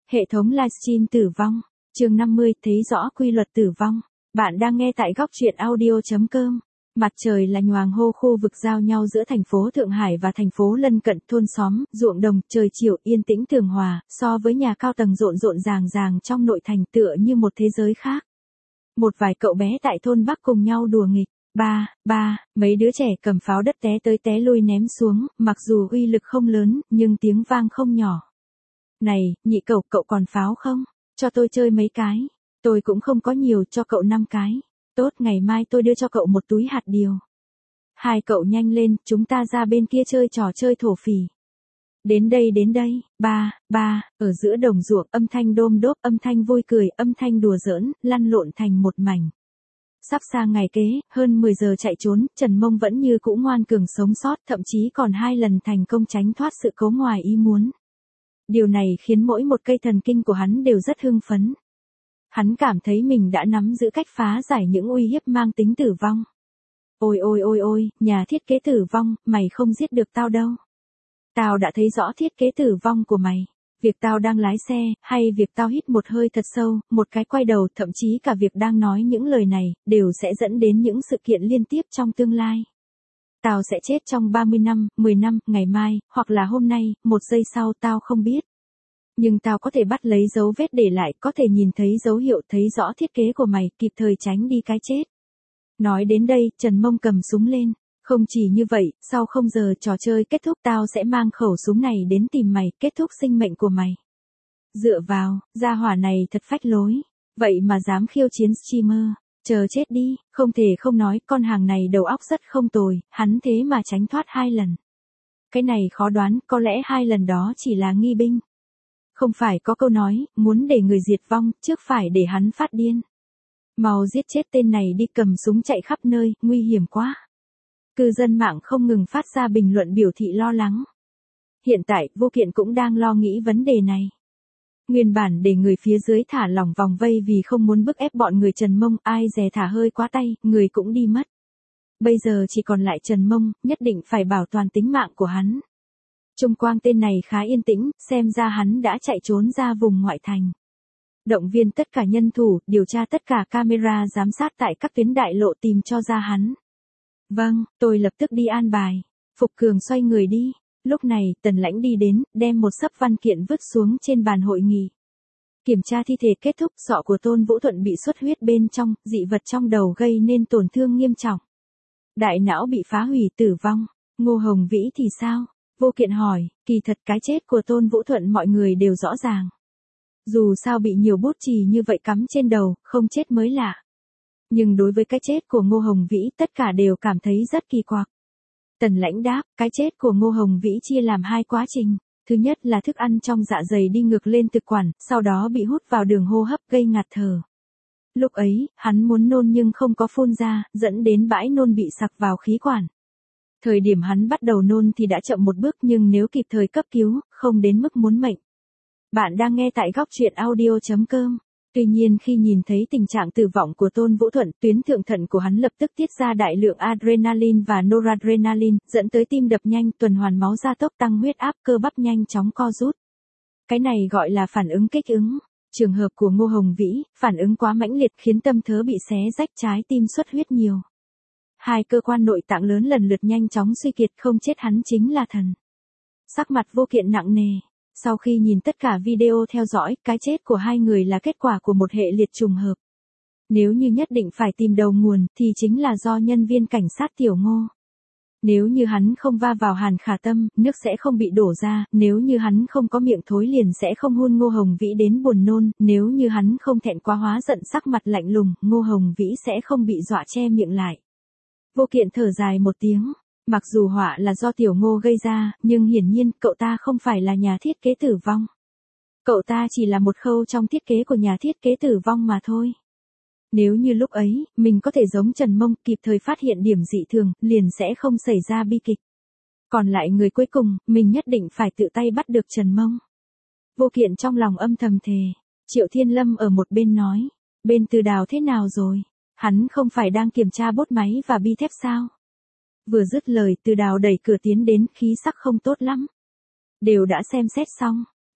Hệ thống livestream tử vong. Chương 50, thấy rõ quy luật tử vong. Bạn đang nghe tại góc truyện audio.com. Mặt trời là nhoàng hô, khu vực giao nhau giữa thành phố Thượng Hải và thành phố lân cận, thôn xóm, ruộng đồng, trời chiều yên tĩnh tường hòa, so với nhà cao tầng rộn ràng trong nội thành tựa như một thế giới khác. Một vài cậu bé tại thôn Bắc cùng nhau đùa nghịch. Mấy đứa trẻ cầm pháo đất té tới té lui ném xuống, mặc dù uy lực không lớn, nhưng tiếng vang không nhỏ. Này, nhị cậu, cậu còn pháo không? Cho tôi chơi mấy cái. Tôi cũng không có nhiều, cho cậu 5 cái. Tốt, ngày mai tôi đưa cho cậu một túi hạt điều. Hai cậu nhanh lên, chúng ta ra bên kia chơi trò chơi thổ phỉ. Đến đây, ở giữa đồng ruộng, âm thanh đôm đốp, âm thanh vui cười, âm thanh đùa giỡn, lăn lộn thành một mảnh. Sắp sang ngày kế, hơn 10 giờ chạy trốn, Trần Mông vẫn như cũ ngoan cường sống sót, thậm chí còn 2 lần thành công tránh thoát sự cố ngoài ý muốn. Điều này khiến mỗi một cây thần kinh của hắn đều rất hưng phấn. Hắn cảm thấy mình đã nắm giữ cách phá giải những uy hiếp mang tính tử vong. Ôi, nhà thiết kế tử vong, mày không giết được tao đâu. Tao đã thấy rõ thiết kế tử vong của mày. Việc tao đang lái xe, hay việc tao hít một hơi thật sâu, một cái quay đầu, thậm chí cả việc đang nói những lời này, đều sẽ dẫn đến những sự kiện liên tiếp trong tương lai. Tao sẽ chết trong 30 năm, 10 năm, ngày mai, hoặc là hôm nay, 1 giây sau, tao không biết. Nhưng tao có thể bắt lấy dấu vết để lại, có thể nhìn thấy dấu hiệu, thấy rõ thiết kế của mày, kịp thời tránh đi cái chết. Nói đến đây, Trần Mông cầm súng lên. Không chỉ như vậy, sau 0 giờ trò chơi kết thúc, tao sẽ mang khẩu súng này đến tìm mày, kết thúc sinh mệnh của mày. Dựa vào, gia hỏa này thật phách lối. Vậy mà dám khiêu chiến streamer. Chờ chết đi, không thể không nói, con hàng này đầu óc rất không tồi, hắn thế mà tránh thoát 2 lần. Cái này khó đoán, có lẽ 2 lần đó chỉ là nghi binh. Không phải có câu nói, muốn để người diệt vong, trước phải để hắn phát điên. Mau giết chết tên này đi, cầm súng chạy khắp nơi, nguy hiểm quá. Cư dân mạng không ngừng phát ra bình luận biểu thị lo lắng. Hiện tại, Vô Kiện cũng đang lo nghĩ vấn đề này. Nguyên bản để người phía dưới thả lỏng vòng vây vì không muốn bức ép bọn người Trần Mông, ai dè thả hơi quá tay, người cũng đi mất. Bây giờ chỉ còn lại Trần Mông, nhất định phải bảo toàn tính mạng của hắn. Trung Quang tên này khá yên tĩnh, xem ra hắn đã chạy trốn ra vùng ngoại thành. Động viên tất cả nhân thủ, điều tra tất cả camera giám sát tại các tuyến đại lộ tìm cho ra hắn. Vâng, tôi lập tức đi an bài. Phục Cường xoay người đi. Lúc này, Tần Lãnh đi đến, đem một xấp văn kiện vứt xuống trên bàn hội nghị. Kiểm tra thi thể kết thúc, sọ của Tôn Vũ Thuận bị xuất huyết bên trong, dị vật trong đầu gây nên tổn thương nghiêm trọng. Đại não bị phá hủy tử vong. Ngô Hồng Vĩ thì sao? Vô Kiện hỏi, kỳ thật cái chết của Tôn Vũ Thuận mọi người đều rõ ràng. Dù sao bị nhiều bút chì như vậy cắm trên đầu, không chết mới lạ. Nhưng đối với cái chết của Ngô Hồng Vĩ, tất cả đều cảm thấy rất kỳ quặc. Tần Lãnh đáp, cái chết của Ngô Hồng Vĩ chia làm 2 quá trình. Thứ nhất là thức ăn trong dạ dày đi ngược lên thực quản, sau đó bị hút vào đường hô hấp gây ngạt thở. Lúc ấy, hắn muốn nôn nhưng không có phun ra, dẫn đến bãi nôn bị sặc vào khí quản. Thời điểm hắn bắt đầu nôn thì đã chậm một bước, nhưng nếu kịp thời cấp cứu, không đến mức muốn mệnh. Bạn đang nghe tại góc truyện audio.com. Tuy nhiên khi nhìn thấy tình trạng tử vong của Tôn Vũ Thuận, tuyến thượng thận của hắn lập tức tiết ra đại lượng adrenaline và noradrenaline, dẫn tới tim đập nhanh, tuần hoàn máu gia tốc, tăng huyết áp, cơ bắp nhanh chóng co rút. Cái này gọi là phản ứng kích ứng. Trường hợp của Ngô Hồng Vĩ, phản ứng quá mãnh liệt khiến tâm thớ bị xé rách, trái tim xuất huyết nhiều. 2 cơ quan nội tạng lớn lần lượt nhanh chóng suy kiệt, không chết hắn chính là thần. Sắc mặt Vô Kiện nặng nề. Sau khi nhìn tất cả video theo dõi, cái chết của 2 người là kết quả của một hệ liệt trùng hợp. Nếu như nhất định phải tìm đầu nguồn, thì chính là do nhân viên cảnh sát Tiểu Ngô. Nếu như hắn không va vào Hàn Khả Tâm, nước sẽ không bị đổ ra, nếu như hắn không có miệng thối liền sẽ không hôn Ngô Hồng Vĩ đến buồn nôn, nếu như hắn không thẹn quá hóa giận sắc mặt lạnh lùng, Ngô Hồng Vĩ sẽ không bị dọa che miệng lại. Vô Kiện thở dài một tiếng. Mặc dù họa là do Tiểu Ngô gây ra, nhưng hiển nhiên cậu ta không phải là nhà thiết kế tử vong. Cậu ta chỉ là một khâu trong thiết kế của nhà thiết kế tử vong mà thôi. Nếu như lúc ấy, mình có thể giống Trần Mông, kịp thời phát hiện điểm dị thường, liền sẽ không xảy ra bi kịch. Còn lại người cuối cùng, mình nhất định phải tự tay bắt được Trần Mông. Vô Kiện trong lòng âm thầm thề. Triệu Thiên Lâm ở một bên nói, bên Từ Đào thế nào rồi? Hắn không phải đang kiểm tra bốt máy và bi thép sao? Vừa dứt lời, Từ Đào đẩy cửa tiến đến, khí sắc không tốt lắm. Đều đã xem xét xong.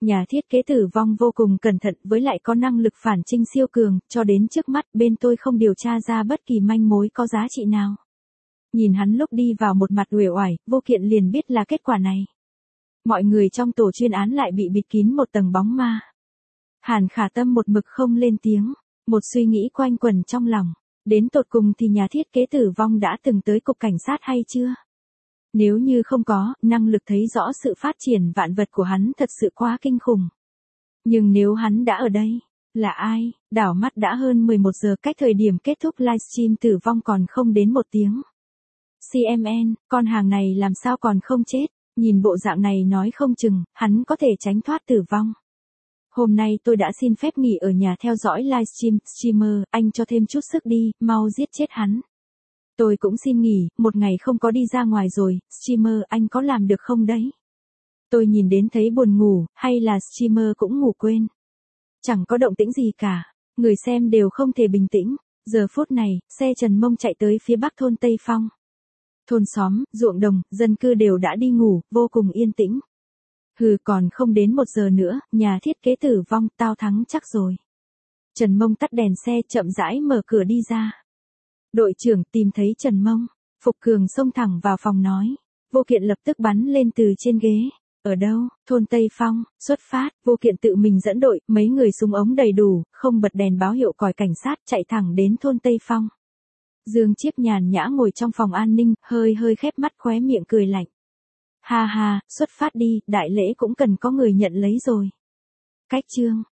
Nhà thiết kế Tử Vong vô cùng cẩn thận với lại có năng lực phản trinh siêu cường, cho đến trước mắt bên tôi không điều tra ra bất kỳ manh mối có giá trị nào. Nhìn hắn lúc đi vào một mặt uể oải, Vô Kiện liền biết là kết quả này. Mọi người trong tổ chuyên án lại bị bịt kín một tầng bóng ma. Hàn Khả Tâm một mực không lên tiếng, một suy nghĩ quanh quẩn trong lòng. Đến tột cùng thì nhà thiết kế Tử Vong đã từng tới cục cảnh sát hay chưa? Nếu như không có, năng lực thấy rõ sự phát triển vạn vật của hắn thật sự quá kinh khủng. Nhưng nếu hắn đã ở đây, là ai? Đảo mắt đã hơn 11 giờ, cách thời điểm kết thúc livestream Tử Vong còn không đến 1 tiếng. CMN, con hàng này làm sao còn không chết? Nhìn bộ dạng này nói không chừng, hắn có thể tránh thoát tử vong. Hôm nay tôi đã xin phép nghỉ ở nhà theo dõi livestream, streamer, anh cho thêm chút sức đi, mau giết chết hắn. Tôi cũng xin nghỉ, một ngày không có đi ra ngoài rồi, streamer anh có làm được không đấy? Tôi nhìn đến thấy buồn ngủ, hay là streamer cũng ngủ quên? Chẳng có động tĩnh gì cả, người xem đều không thể bình tĩnh. Giờ phút này, xe Trần Mông chạy tới phía bắc thôn Tây Phong. Thôn xóm, ruộng đồng, dân cư đều đã đi ngủ, vô cùng yên tĩnh. Hừ, còn không đến 1 giờ nữa, nhà thiết kế Tử Vong, tao thắng chắc rồi. Trần Mông tắt đèn xe, chậm rãi mở cửa đi ra. Đội trưởng tìm thấy Trần Mông, Phục Cường xông thẳng vào phòng nói. Vô Kiện lập tức bắn lên từ trên ghế. Ở đâu? Thôn Tây Phong, xuất phát. Vô Kiện tự mình dẫn đội, mấy người súng ống đầy đủ, không bật đèn báo hiệu còi cảnh sát, chạy thẳng đến thôn Tây Phong. Dương Chiếp nhàn nhã ngồi trong phòng an ninh, hơi khép mắt, khóe miệng cười lạnh. Ha ha, xuất phát đi, đại lễ cũng cần có người nhận lấy rồi. Cách chương